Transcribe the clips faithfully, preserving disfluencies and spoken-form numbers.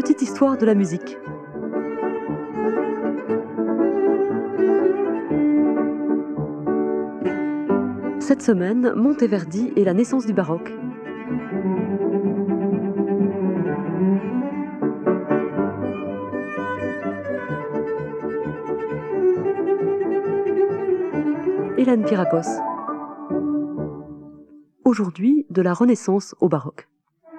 petite histoire de la musique. Cette semaine, Monteverdi et la naissance du baroque. Hélène Piracos. Aujourd'hui, de la Renaissance au baroque.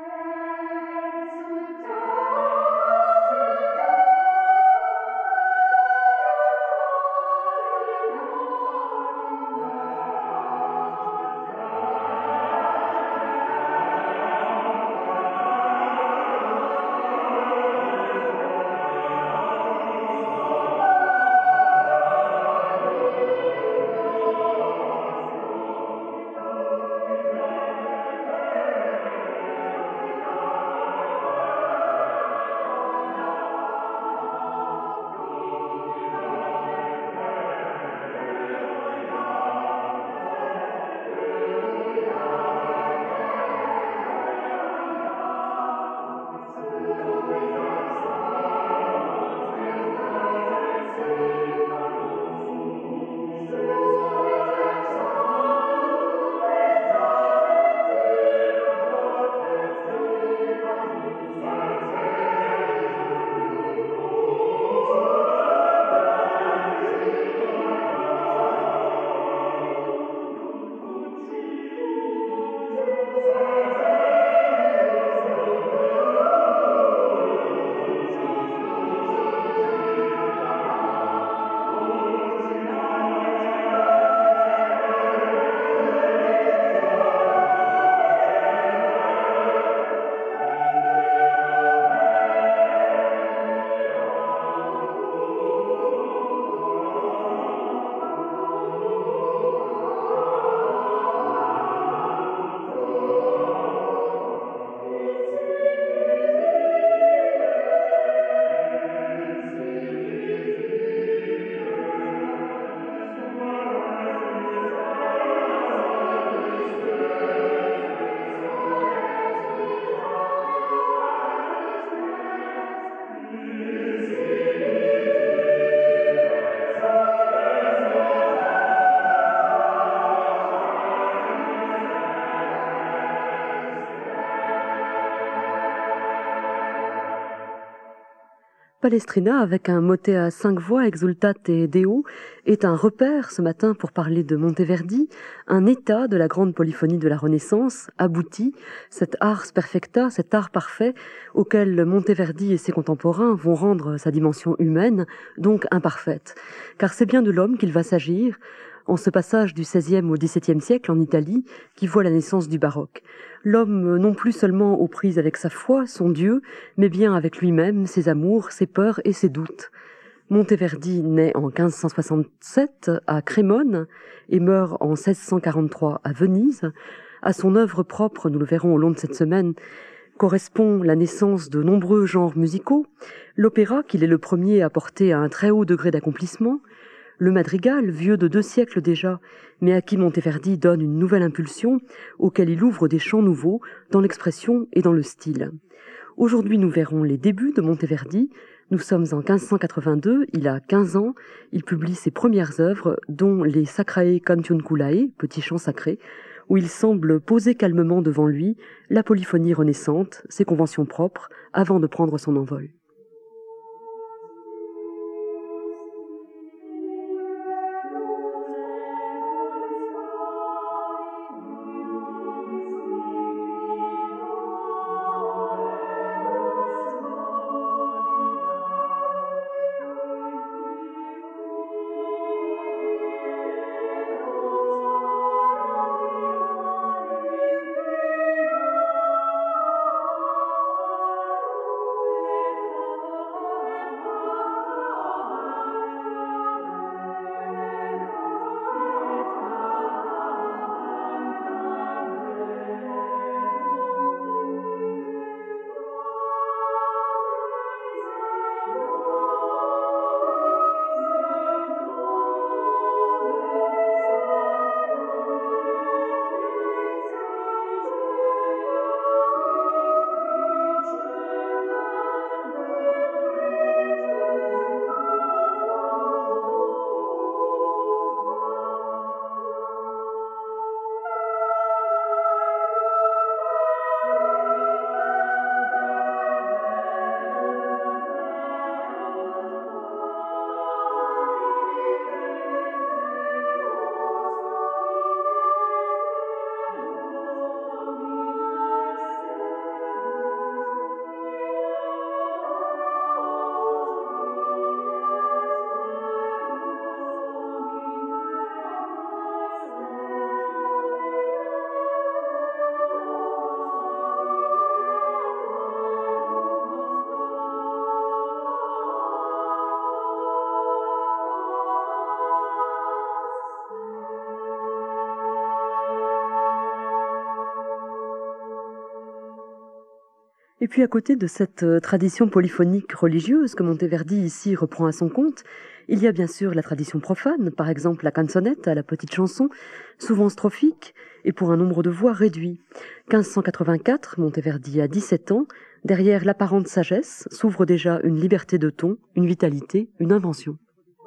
Palestrina, avec un motet à cinq voix, Exultate Deo, est un repère ce matin pour parler de Monteverdi, un état de la grande polyphonie de la Renaissance, abouti, cet ars perfecta, cet art parfait, auquel Monteverdi et ses contemporains vont rendre sa dimension humaine, donc imparfaite. Car c'est bien de l'homme qu'il va s'agir, en ce passage du seizième au dix-septième siècle en Italie, qui voit la naissance du baroque. L'homme non plus seulement aux prises avec sa foi, son Dieu, mais bien avec lui-même, ses amours, ses peurs et ses doutes. Monteverdi naît en quinze cent soixante-sept à Crémone et meurt en seize cent quarante-trois à Venise. À son œuvre propre, nous le verrons au long de cette semaine, correspond la naissance de nombreux genres musicaux. L'opéra, qu'il est le premier à porter à un très haut degré d'accomplissement, le madrigal, vieux de deux siècles déjà, mais à qui Monteverdi donne une nouvelle impulsion, auquel il ouvre des champs nouveaux dans l'expression et dans le style. Aujourd'hui, nous verrons les débuts de Monteverdi. Nous sommes en quinze cent quatre-vingt-deux, il a quinze ans, il publie ses premières œuvres, dont les Sacrae Cantiunculae, petits chants sacrés, où il semble poser calmement devant lui la polyphonie renaissante, ses conventions propres, avant de prendre son envol. Et puis à côté de cette euh, tradition polyphonique religieuse que Monteverdi ici reprend à son compte, il y a bien sûr la tradition profane, par exemple la canzonetta, la petite chanson, souvent strophique et pour un nombre de voix réduit. quinze cent quatre-vingt-quatre, Monteverdi a dix-sept ans, derrière l'apparente sagesse s'ouvre déjà une liberté de ton, une vitalité, une invention.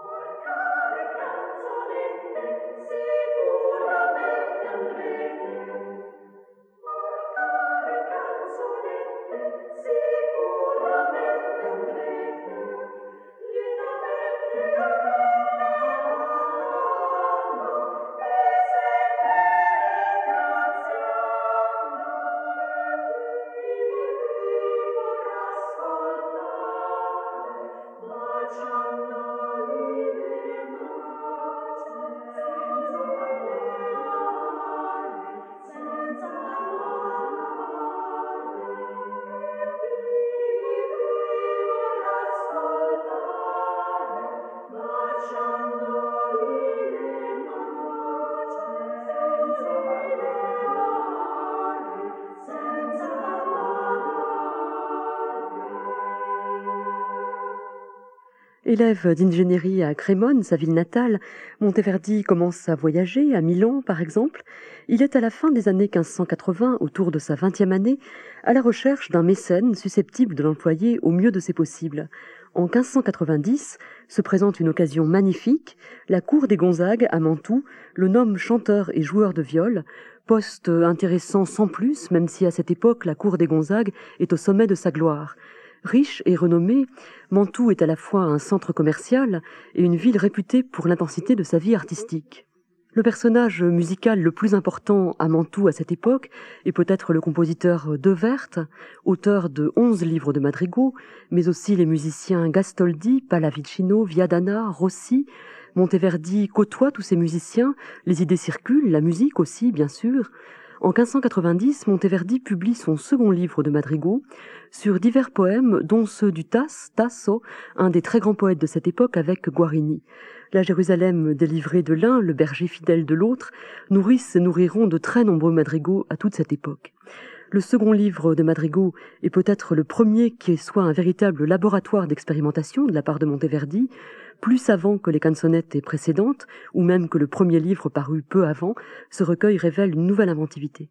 Élève d'ingénierie à Crémone, sa ville natale, Monteverdi commence à voyager, à Milan par exemple. Il est à la fin des années quinze cent quatre-vingts, autour de sa vingtième année, à la recherche d'un mécène susceptible de l'employer au mieux de ses possibles. En quinze cent quatre-vingt-dix se présente une occasion magnifique. La cour des Gonzague, à Mantoue, le nomme chanteur et joueur de viol, poste intéressant sans plus, même si à cette époque la cour des Gonzague est au sommet de sa gloire. Riche et renommée, Mantoue est à la fois un centre commercial et une ville réputée pour l'intensité de sa vie artistique. Le personnage musical le plus important à Mantoue à cette époque est peut-être le compositeur De Wert, auteur de onze livres de madrigaux, mais aussi les musiciens Gastoldi, Pallavicino, Viadana, Rossi. Monteverdi côtoie tous ces musiciens, les idées circulent, la musique aussi, bien sûr. En quinze cent quatre-vingt-dix, Monteverdi publie son second livre de madrigaux sur divers poèmes, dont ceux du Tasse, Tasso, un des très grands poètes de cette époque avec Guarini. La Jérusalem délivrée de l'un, le berger fidèle de l'autre, nourrissent et nourriront de très nombreux madrigaux à toute cette époque. Le second livre de madrigaux est peut-être le premier qui soit un véritable laboratoire d'expérimentation de la part de Monteverdi, plus savant que les canzonettes précédentes, ou même que le premier livre paru peu avant. Ce recueil révèle une nouvelle inventivité.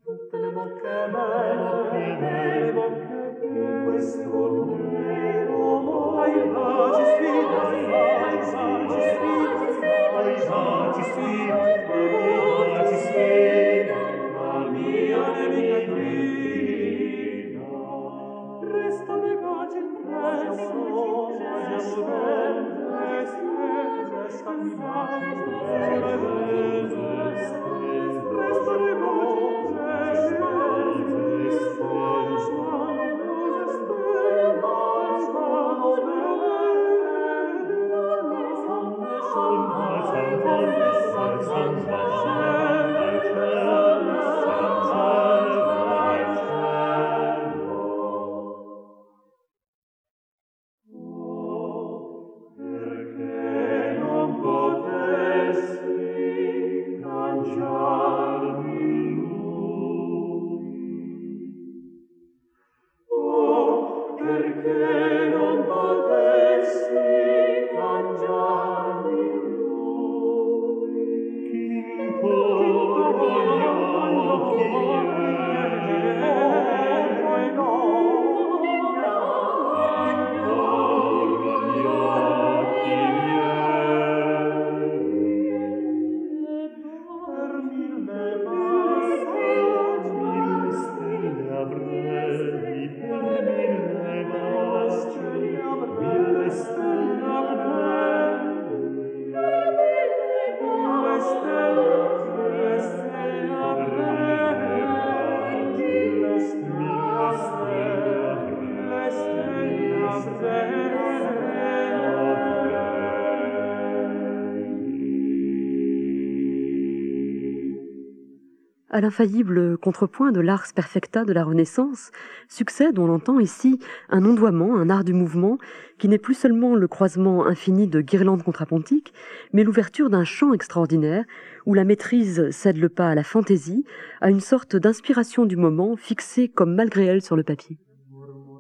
À l'infaillible contrepoint de l'ars perfecta de la Renaissance, succède, on l'entend ici, un ondoiement, un art du mouvement, qui n'est plus seulement le croisement infini de guirlandes contrapontiques, mais l'ouverture d'un champ extraordinaire, où la maîtrise cède le pas à la fantaisie, à une sorte d'inspiration du moment, fixée comme malgré elle sur le papier.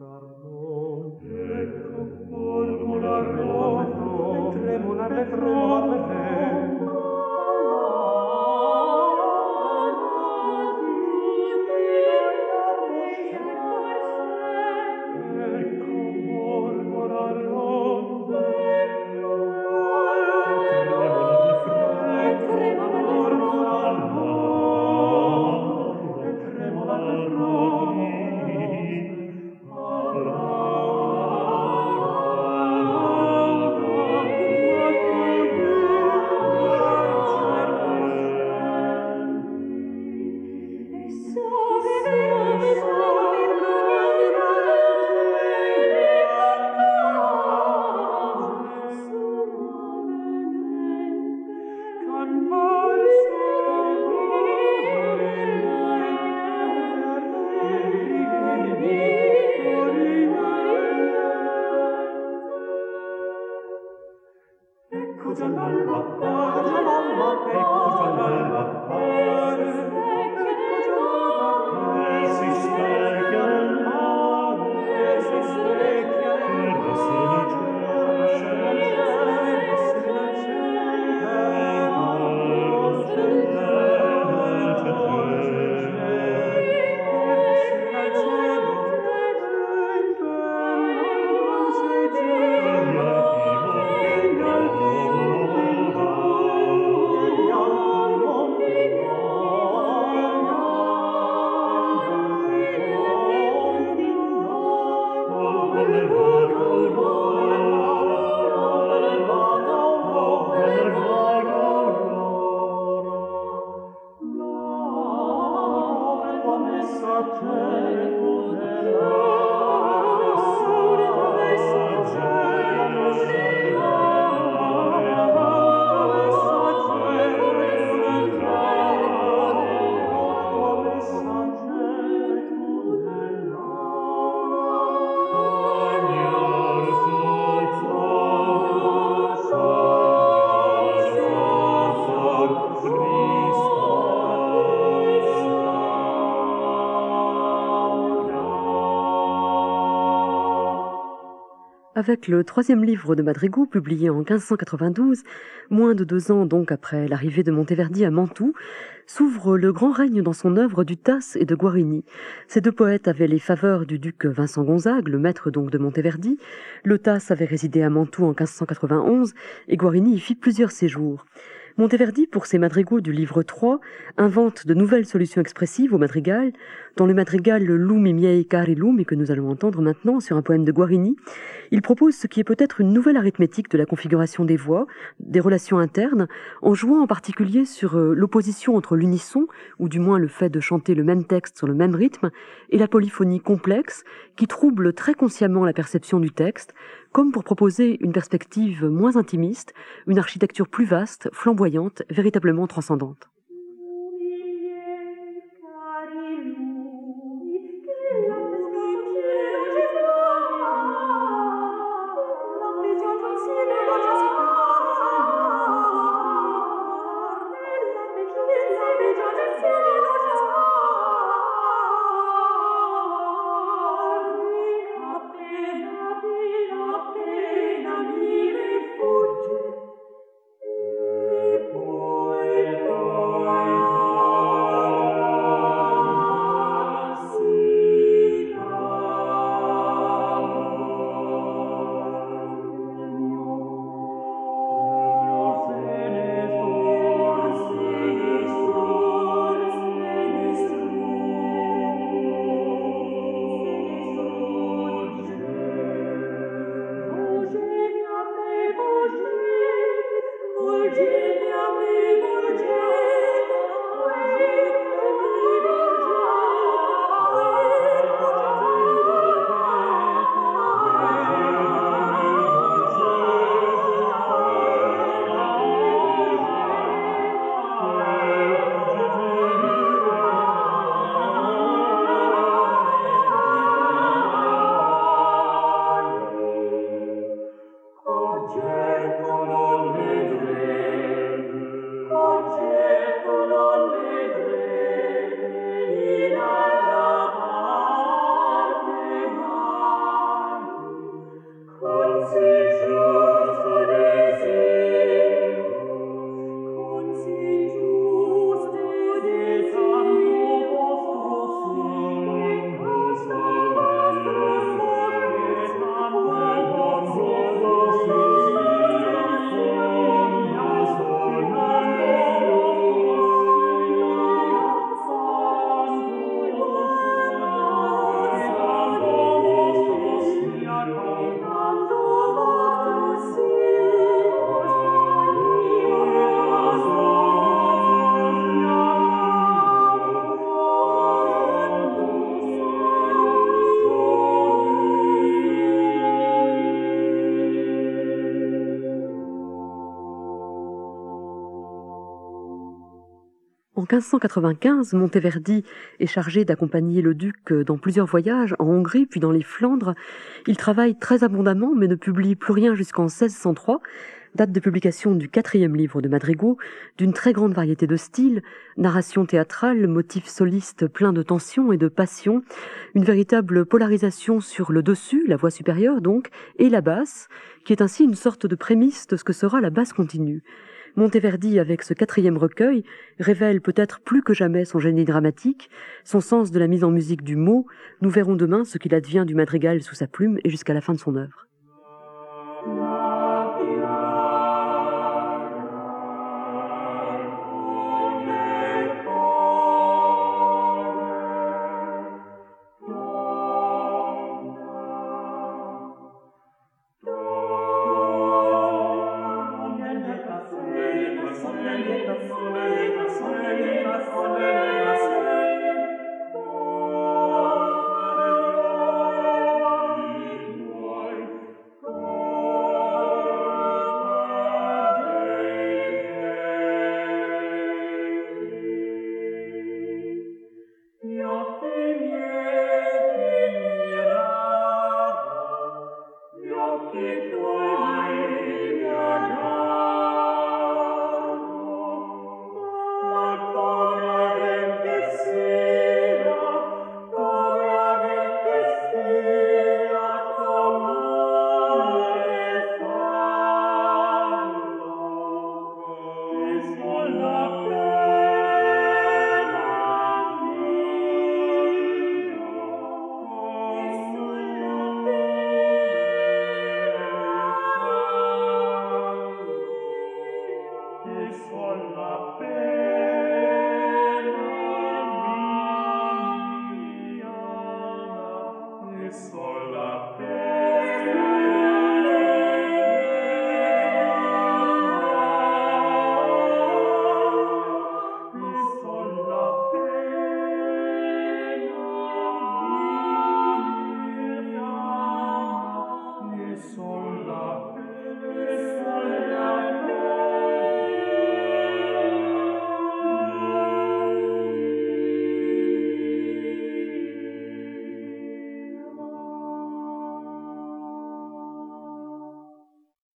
Avec le troisième livre de madrigaux, publié en quinze cent quatre-vingt-douze, moins de deux ans donc après l'arrivée de Monteverdi à Mantoue, s'ouvre le grand règne dans son œuvre du Tasse et de Guarini. Ces deux poètes avaient les faveurs du duc Vincent Gonzague, le maître donc de Monteverdi. Le Tasse avait résidé à Mantoue en quinze cent quatre-vingt-onze et Guarini y fit plusieurs séjours. Monteverdi, pour ses madrigaux du livre trois, invente de nouvelles solutions expressives au madrigal. Dans le madrigal Lumi miei cari lumi, que nous allons entendre maintenant sur un poème de Guarini, il propose ce qui est peut-être une nouvelle arithmétique de la configuration des voix, des relations internes, en jouant en particulier sur l'opposition entre l'unisson, ou du moins le fait de chanter le même texte sur le même rythme, et la polyphonie complexe, qui trouble très consciemment la perception du texte, comme pour proposer une perspective moins intimiste, une architecture plus vaste, flamboyante, véritablement transcendante. En quinze cent quatre-vingt-quinze, Monteverdi est chargé d'accompagner le duc dans plusieurs voyages, en Hongrie puis dans les Flandres. Il travaille très abondamment mais ne publie plus rien jusqu'en seize cent trois, date de publication du quatrième livre de madrigaux, d'une très grande variété de styles, narration théâtrale, motifs solistes pleins de tension et de passion, une véritable polarisation sur le dessus, la voix supérieure donc, et la basse, qui est ainsi une sorte de prémisse de ce que sera la basse continue. Monteverdi, avec ce quatrième recueil, révèle peut-être plus que jamais son génie dramatique, son sens de la mise en musique du mot. Nous verrons demain ce qu'il advient du madrigal sous sa plume et jusqu'à la fin de son œuvre.